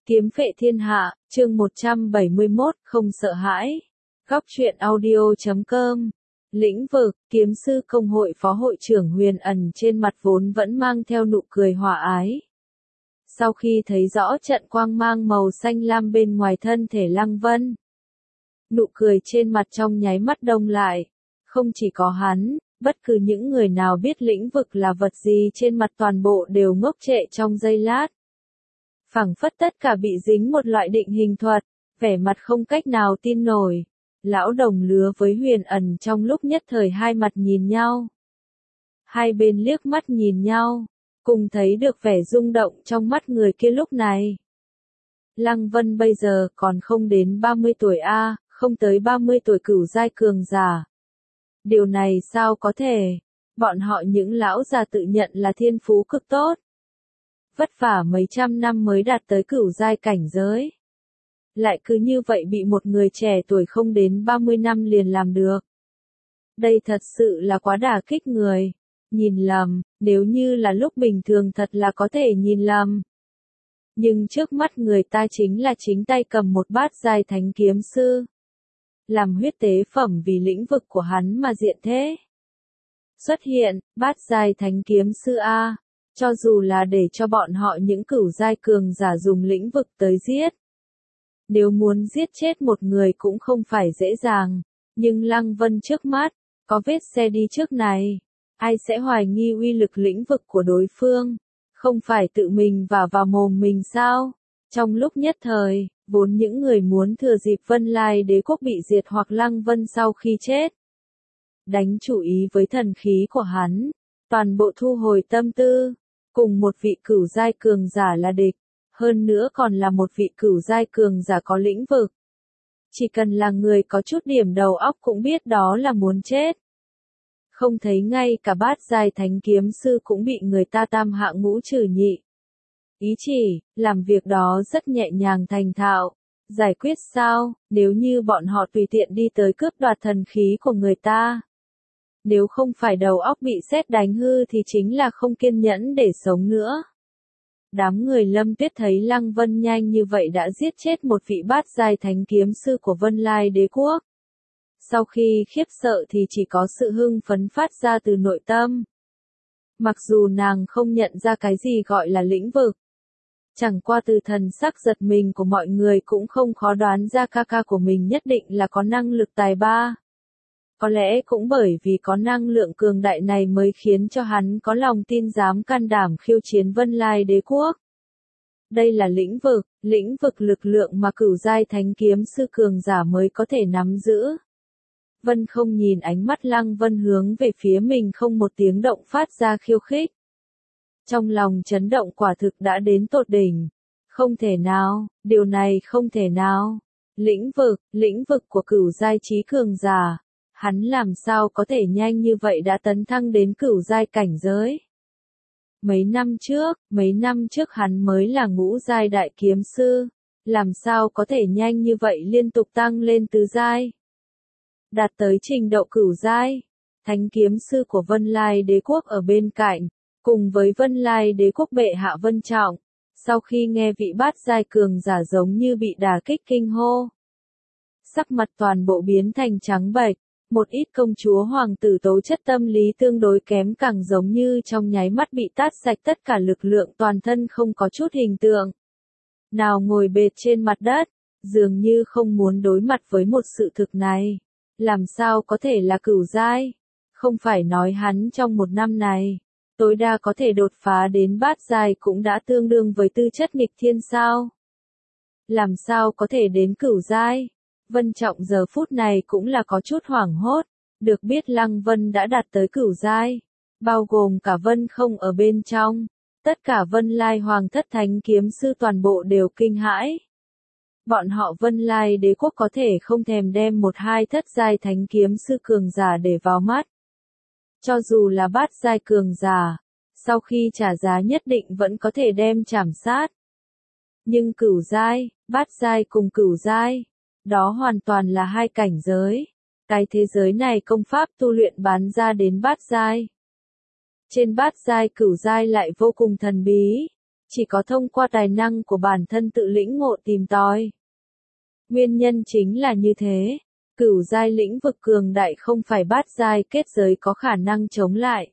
Kiếm phệ thiên hạ, chương 171, không sợ hãi. Góc truyện audio.com. Lĩnh vực, kiếm sư công hội phó hội trưởng Huyền Ẩn trên mặt vốn vẫn mang theo nụ cười hòa ái. Sau khi thấy rõ trận quang mang màu xanh lam bên ngoài thân thể Lăng Vân, nụ cười trên mặt trong nháy mắt đông lại. Không chỉ có hắn, bất cứ những người nào biết lĩnh vực là vật gì trên mặt toàn bộ đều ngốc trệ trong giây lát. Phảng phất tất cả bị dính một loại định hình thuật, vẻ mặt không cách nào tin nổi. Lão đồng lứa với Huyền Ẩn trong lúc nhất thời hai mặt nhìn nhau. Hai bên liếc mắt nhìn nhau, cùng thấy được vẻ rung động trong mắt người kia lúc này. Lăng Vân bây giờ còn không đến 30 tuổi a, không tới 30 tuổi cửu giai cường giả. Điều này sao có thể? Bọn họ những lão già tự nhận là thiên phú cực tốt. Vất vả mấy trăm năm mới đạt tới cửu giai cảnh giới. Lại cứ như vậy bị một người trẻ tuổi không đến 30 năm liền làm được. Đây thật sự là quá đả kích người. Nhìn lầm, nếu như là lúc bình thường thật là có thể nhìn lầm. Nhưng trước mắt người ta chính là chính tay cầm một bát giai thánh kiếm sư. Làm huyết tế phẩm vì lĩnh vực của hắn mà diện thế. Xuất hiện, bát giai thánh kiếm sư A. Cho dù là để cho bọn họ những cửu giai cường giả dùng lĩnh vực tới giết. Nếu muốn giết chết một người cũng không phải dễ dàng, nhưng Lăng Vân trước mắt, có vết xe đi trước này, ai sẽ hoài nghi uy lực lĩnh vực của đối phương, không phải tự mình vào mồm mình sao? Trong lúc nhất thời, vốn những người muốn thừa dịp Vân Lai Đế quốc bị diệt hoặc Lăng Vân sau khi chết, đánh chủ ý với thần khí của hắn, toàn bộ thu hồi tâm tư. Cùng một vị cửu giai cường giả là địch, hơn nữa còn là một vị cửu giai cường giả có lĩnh vực. Chỉ cần là người có chút điểm đầu óc cũng biết đó là muốn chết. Không thấy ngay cả bát giai thánh kiếm sư cũng bị người ta tam hạng ngũ trừ nhị. Ý chỉ, làm việc đó rất nhẹ nhàng thành thạo. Giải quyết sao, nếu như bọn họ tùy tiện đi tới cướp đoạt thần khí của người ta. Nếu không phải đầu óc bị sét đánh hư thì chính là không kiên nhẫn để sống nữa. Đám người Lâm Tuyết thấy Lăng Vân nhanh như vậy đã giết chết một vị bát giai thánh kiếm sư của Vân Lai Đế quốc. Sau khi khiếp sợ thì chỉ có sự hưng phấn phát ra từ nội tâm. Mặc dù nàng không nhận ra cái gì gọi là lĩnh vực. Chẳng qua từ thần sắc giật mình của mọi người cũng không khó đoán ra ca ca của mình nhất định là có năng lực tài ba. Có lẽ cũng bởi vì có năng lượng cường đại này mới khiến cho hắn có lòng tin dám can đảm khiêu chiến Vân Lai Đế quốc. Đây là lĩnh vực lực lượng mà cửu giai thánh kiếm sư cường giả mới có thể nắm giữ. Vân không nhìn ánh mắt Lăng Vân hướng về phía mình không một tiếng động phát ra khiêu khích. Trong lòng chấn động quả thực đã đến tột đỉnh. Không thể nào, điều này không thể nào. Lĩnh vực của cửu giai trí cường giả. Hắn làm sao có thể nhanh như vậy đã tấn thăng đến cửu giai cảnh giới. Mấy năm trước hắn mới là ngũ giai đại kiếm sư, làm sao có thể nhanh như vậy liên tục tăng lên tứ giai. Đạt tới trình độ cửu giai, thánh kiếm sư của Vân Lai Đế quốc ở bên cạnh, cùng với Vân Lai Đế quốc bệ hạ Vân Trọng, sau khi nghe vị bát giai cường giả giống như bị đả kích kinh hô. Sắc mặt toàn bộ biến thành trắng bệch. Một ít công chúa hoàng tử tố chất tâm lý tương đối kém càng giống như trong nháy mắt bị tát sạch tất cả lực lượng toàn thân không có chút hình tượng. Nào ngồi bệt trên mặt đất, dường như không muốn đối mặt với một sự thực này. Làm sao có thể là cửu giai? Không phải nói hắn trong một năm này, tối đa có thể đột phá đến bát giai cũng đã tương đương với tư chất nghịch thiên sao? Làm sao có thể đến cửu giai? Vân Trọng giờ phút này cũng là có chút hoảng hốt, được biết Lăng Vân đã đạt tới cửu giai, bao gồm cả Vân không ở bên trong, tất cả Vân Lai Hoàng thất thánh kiếm sư toàn bộ đều kinh hãi. Bọn họ Vân Lai Đế quốc có thể không thèm đem một hai thất giai thánh kiếm sư cường giả để vào mắt. Cho dù là bát giai cường giả, sau khi trả giá nhất định vẫn có thể đem chảm sát. Nhưng cửu giai, bát giai cùng cửu giai, đó hoàn toàn là hai cảnh giới. Cái thế giới này công pháp tu luyện bán ra đến bát giai. Trên bát giai cửu giai lại vô cùng thần bí. chỉ có thông qua tài năng của bản thân tự lĩnh ngộ tìm tòi. Nguyên nhân chính là như thế, cửu giai lĩnh vực cường đại không phải bát giai kết giới có khả năng chống lại.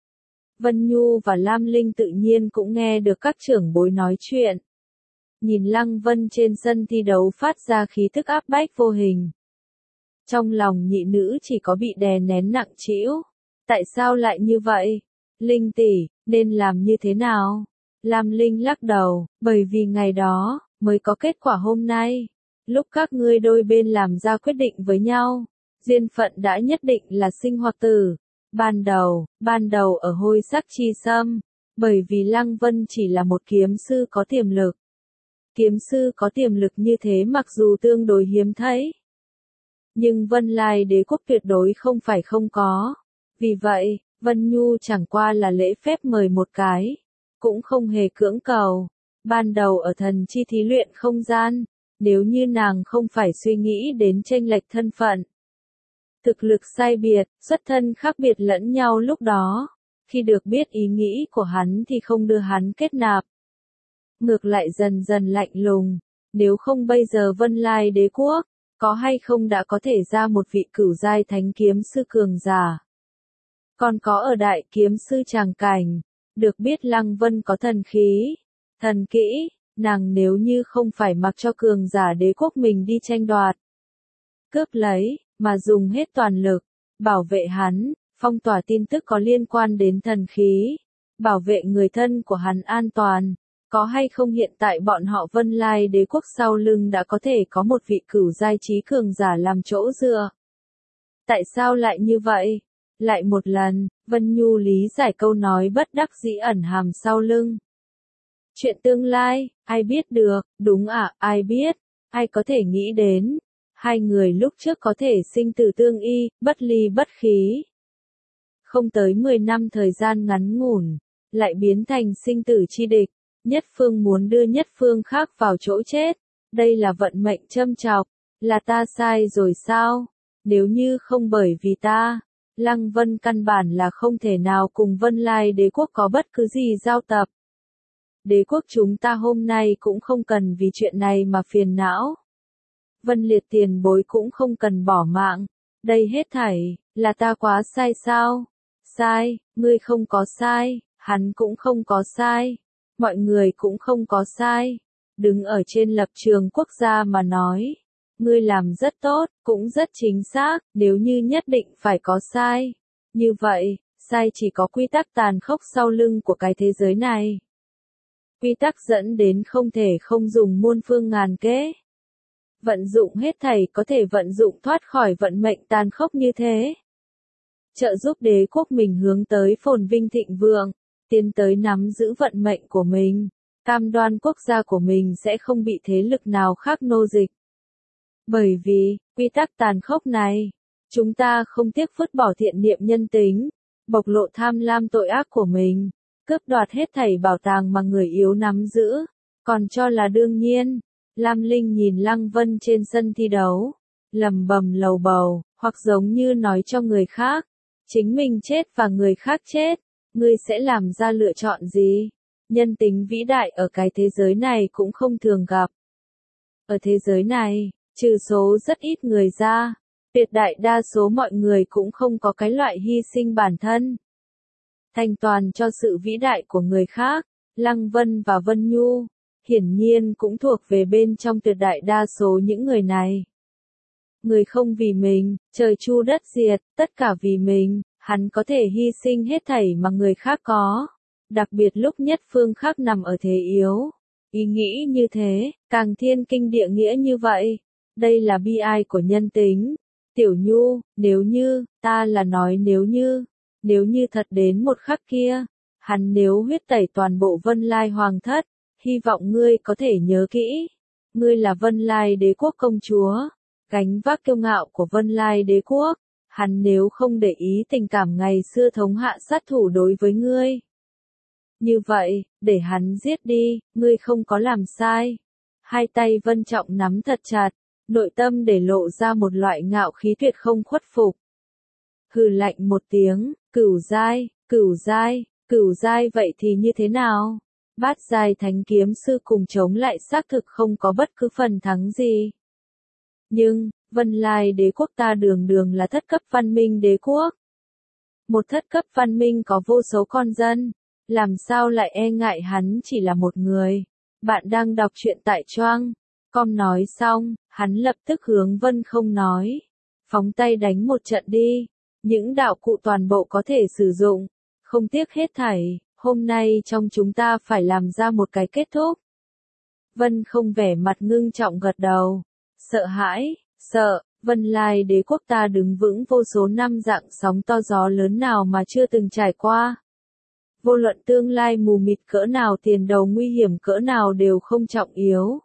Vân Nhu và Lam Linh tự nhiên cũng nghe được các trưởng bối nói chuyện. Nhìn Lăng Vân trên sân thi đấu phát ra khí thức áp bách vô hình. Trong lòng nhị nữ chỉ có bị đè nén nặng trĩu. Tại sao lại như vậy? Linh tỷ, nên làm như thế nào? Lam Linh lắc đầu, bởi vì ngày đó, mới có kết quả hôm nay. Lúc các ngươi đôi bên làm ra quyết định với nhau, duyên phận đã nhất định là sinh hoặc tử. Ban đầu ở hôi sắc chi sâm, bởi vì Lăng Vân chỉ là một kiếm sư có tiềm lực. Kiếm sư có tiềm lực như thế mặc dù tương đối hiếm thấy. Nhưng Vân Lai đế quốc tuyệt đối không phải không có. Vì vậy, Vân Nhu chẳng qua là lễ phép mời một cái, cũng không hề cưỡng cầu. Ban đầu ở thần chi thí luyện không gian, nếu như nàng không phải suy nghĩ đến chênh lệch thân phận, thực lực sai biệt, xuất thân khác biệt lẫn nhau lúc đó, khi được biết ý nghĩ của hắn thì không đưa hắn kết nạp. Ngược lại dần dần lạnh lùng, nếu không bây giờ Vân Lai đế quốc, có hay không đã có thể ra một vị cửu giai thánh kiếm sư cường giả. Còn có ở đại kiếm sư tràng cảnh, được biết Lăng Vân có thần khí, thần kỹ, nàng nếu như không phải mặc cho cường giả đế quốc mình đi tranh đoạt, cướp lấy, mà dùng hết toàn lực, bảo vệ hắn, phong tỏa tin tức có liên quan đến thần khí, bảo vệ người thân của hắn an toàn. Có hay không hiện tại bọn họ Vân Lai đế quốc sau lưng đã có thể có một vị cửu giai trí cường giả làm chỗ dựa. Tại sao lại như vậy? Lại một lần, Vân Nhu lý giải câu nói bất đắc dĩ ẩn hàm sau lưng. Chuyện tương lai, ai biết được, đúng ạ, ai biết, ai có thể nghĩ đến. Hai người lúc trước có thể sinh tử tương y, bất ly bất khí. Không tới 10 năm thời gian ngắn ngủn, lại biến thành sinh tử chi địch. Nhất phương muốn đưa nhất phương khác vào chỗ chết. Đây là vận mệnh châm chọc. Là ta sai rồi sao? Nếu như không bởi vì ta, Lăng Vân căn bản là không thể nào cùng Vân Lai đế quốc có bất cứ gì giao tập. Đế quốc chúng ta hôm nay cũng không cần vì chuyện này mà phiền não. Vân Liệt tiền bối cũng không cần bỏ mạng. Đây hết thảy, là ta quá sai sao? Sai, ngươi không có sai, hắn cũng không có sai. Mọi người cũng không có sai. Đứng ở trên lập trường quốc gia mà nói. Ngươi làm rất tốt, cũng rất chính xác, nếu như nhất định phải có sai. Như vậy, sai chỉ có quy tắc tàn khốc sau lưng của cái thế giới này. Quy tắc dẫn đến không thể không dùng muôn phương ngàn kế. Vận dụng hết thảy có thể vận dụng thoát khỏi vận mệnh tàn khốc như thế. Trợ giúp đế quốc mình hướng tới phồn vinh thịnh vượng, tiến tới nắm giữ vận mệnh của mình, cam đoan quốc gia của mình sẽ không bị thế lực nào khác nô dịch. Bởi vì, quy tắc tàn khốc này, chúng ta không tiếc vứt bỏ thiện niệm nhân tính, bộc lộ tham lam tội ác của mình, cướp đoạt hết thảy bảo tàng mà người yếu nắm giữ, còn cho là đương nhiên. Lam Linh nhìn Lăng Vân trên sân thi đấu, lầm bầm lầu bầu, hoặc giống như nói cho người khác, chính mình chết và người khác chết, ngươi sẽ làm ra lựa chọn gì? Nhân tính vĩ đại ở cái thế giới này cũng không thường gặp. Ở thế giới này, trừ số rất ít người ra, tuyệt đại đa số mọi người cũng không có cái loại hy sinh bản thân. Thành toàn cho sự vĩ đại của người khác, Lăng Vân và Vân Nhu, hiển nhiên cũng thuộc về bên trong tuyệt đại đa số những người này. Người không vì mình, trời chu đất diệt, tất cả vì mình, hắn có thể hy sinh hết thảy mà người khác có. Đặc biệt lúc nhất phương khác nằm ở thế yếu. Ý nghĩ như thế, càng thiên kinh địa nghĩa như vậy. Đây là bi ai của nhân tính. Tiểu Nhu, nếu như, ta là nói nếu như thật đến một khắc kia, hắn nếu huyết tẩy toàn bộ Vân Lai Hoàng thất, hy vọng ngươi có thể nhớ kỹ. Ngươi là Vân Lai đế quốc công chúa, gánh vác kiêu ngạo của Vân Lai đế quốc. Hắn nếu không để ý tình cảm ngày xưa thống hạ sát thủ đối với ngươi. Như vậy, để hắn giết đi, ngươi không có làm sai. Hai tay Vân Trọng nắm thật chặt, nội tâm để lộ ra một loại ngạo khí tuyệt không khuất phục. Hừ lạnh một tiếng, cửu giai vậy thì như thế nào? Bát giai thánh kiếm sư cùng chống lại xác thực không có bất cứ phần thắng gì. Nhưng, Vân Lai đế quốc ta đường đường là thất cấp văn minh đế quốc. Một thất cấp văn minh có vô số con dân, làm sao lại e ngại hắn chỉ là một người. Bạn đang đọc truyện tại Choang. Com nói xong, hắn lập tức hướng Vân Không nói. Phóng tay đánh một trận đi. Những đạo cụ toàn bộ có thể sử dụng. Không tiếc hết thảy. Hôm nay trong chúng ta phải làm ra một cái kết thúc. Vân Không vẻ mặt ngưng trọng gật đầu. Sợ hãi, sợ, Vân Lai đế quốc ta đứng vững vô số năm dạng sóng to gió lớn nào mà chưa từng trải qua. Vô luận tương lai mù mịt cỡ nào, tiền đầu nguy hiểm cỡ nào đều không trọng yếu.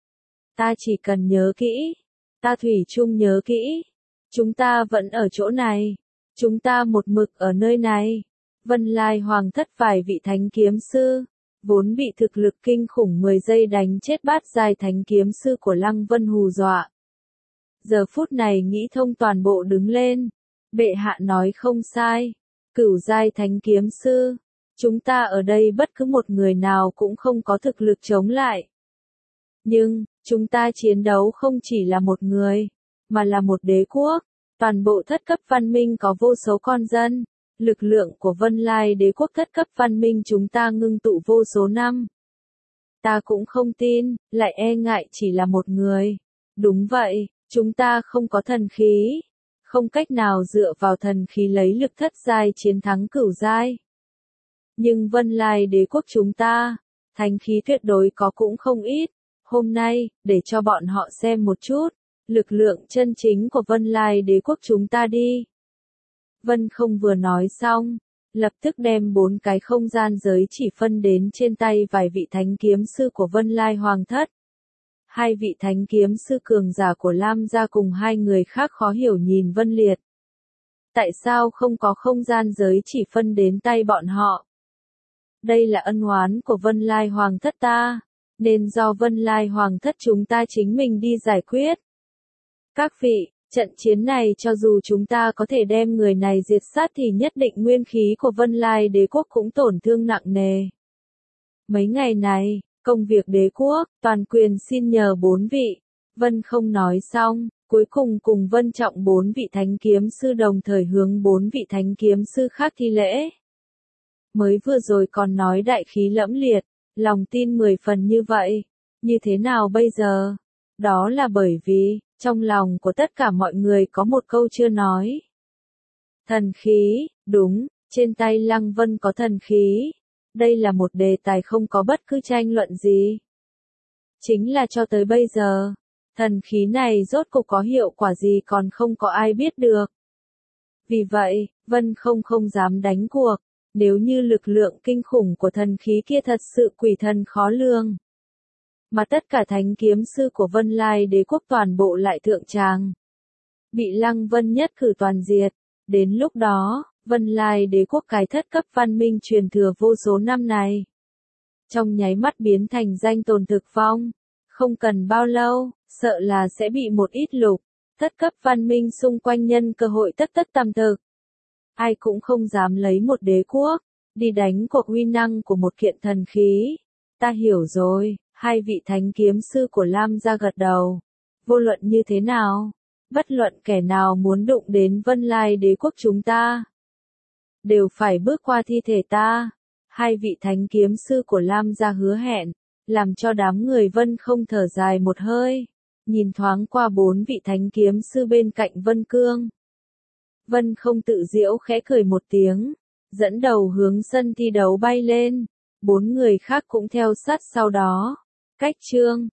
Ta chỉ cần nhớ kỹ. Ta thủy chung nhớ kỹ. Chúng ta vẫn ở chỗ này. Chúng ta một mực ở nơi này. Vân Lai Hoàng thất vài vị thánh kiếm sư, vốn bị thực lực kinh khủng 10 giây đánh chết bát giai thánh kiếm sư của Lăng Vân hù dọa. Giờ phút này nghĩ thông toàn bộ đứng lên. Bệ hạ nói không sai. Cửu giai thánh kiếm sư. Chúng ta ở đây bất cứ một người nào cũng không có thực lực chống lại. Nhưng, chúng ta chiến đấu không chỉ là một người, mà là một đế quốc. Toàn bộ thất cấp văn minh có vô số con dân. Lực lượng của Vân Lai đế quốc thất cấp văn minh chúng ta ngưng tụ vô số năm. Ta cũng không tin, lại e ngại chỉ là một người. Đúng vậy, chúng ta không có thần khí. Không cách nào dựa vào thần khí lấy lực thất giai chiến thắng cửu giai. Nhưng Vân Lai đế quốc chúng ta, thánh khí tuyệt đối có cũng không ít. Hôm nay, để cho bọn họ xem một chút, lực lượng chân chính của Vân Lai đế quốc chúng ta đi. Vân Không vừa nói xong, lập tức đem 4 cái không gian giới chỉ phân đến trên tay vài vị thánh kiếm sư của Vân Lai Hoàng thất. 2 vị thánh kiếm sư cường giả của Lam gia cùng 2 người khác khó hiểu nhìn Vân Liệt. Tại sao không có không gian giới chỉ phân đến tay bọn họ? Đây là ân oán của Vân Lai Hoàng thất ta, nên do Vân Lai Hoàng thất chúng ta chính mình đi giải quyết. Các vị, trận chiến này cho dù chúng ta có thể đem người này diệt sát thì nhất định nguyên khí của Vân Lai đế quốc cũng tổn thương nặng nề. Mấy ngày này, công việc đế quốc, toàn quyền xin nhờ 4 vị. Vân Không nói xong, cuối cùng cùng Vân Trọng 4 vị thánh kiếm sư đồng thời hướng 4 vị thánh kiếm sư khác thi lễ. Mới vừa rồi còn nói đại khí lẫm liệt, lòng tin 10 phần như vậy. Như thế nào bây giờ? Đó là bởi vì, trong lòng của tất cả mọi người có một câu chưa nói. Thần khí, đúng, trên tay Lăng Vân có thần khí. Đây là một đề tài không có bất cứ tranh luận gì. Chính là cho tới bây giờ, thần khí này rốt cuộc có hiệu quả gì còn không có ai biết được. Vì vậy, Vân không dám đánh cuộc, nếu như lực lượng kinh khủng của thần khí kia thật sự quỷ thần khó lường. Mà tất cả thánh kiếm sư của Vân Lai đế quốc toàn bộ lại thượng tràng. Bị Lăng Vân nhất cử toàn diệt. Đến lúc đó, Vân Lai đế quốc cái thất cấp văn minh truyền thừa vô số năm này. Trong nháy mắt biến thành danh tồn thực vong. Không cần bao lâu, sợ là sẽ bị một ít lục. Thất cấp văn minh xung quanh nhân cơ hội tất tầm thực. Ai cũng không dám lấy một đế quốc, đi đánh cuộc uy năng của một kiện thần khí. Ta hiểu rồi. 2 vị thánh kiếm sư của Lam gia gật đầu. Vô luận như thế nào, bất luận kẻ nào muốn đụng đến Vân Lai đế quốc chúng ta, đều phải bước qua thi thể ta. 2 vị thánh kiếm sư của Lam gia hứa hẹn, làm cho đám người Vân Không thở dài một hơi, nhìn thoáng qua 4 vị thánh kiếm sư bên cạnh Vân Cương. Vân Không tự giễu khẽ cười một tiếng, dẫn đầu hướng sân thi đấu bay lên, 4 người khác cũng theo sát sau đó. Cách chương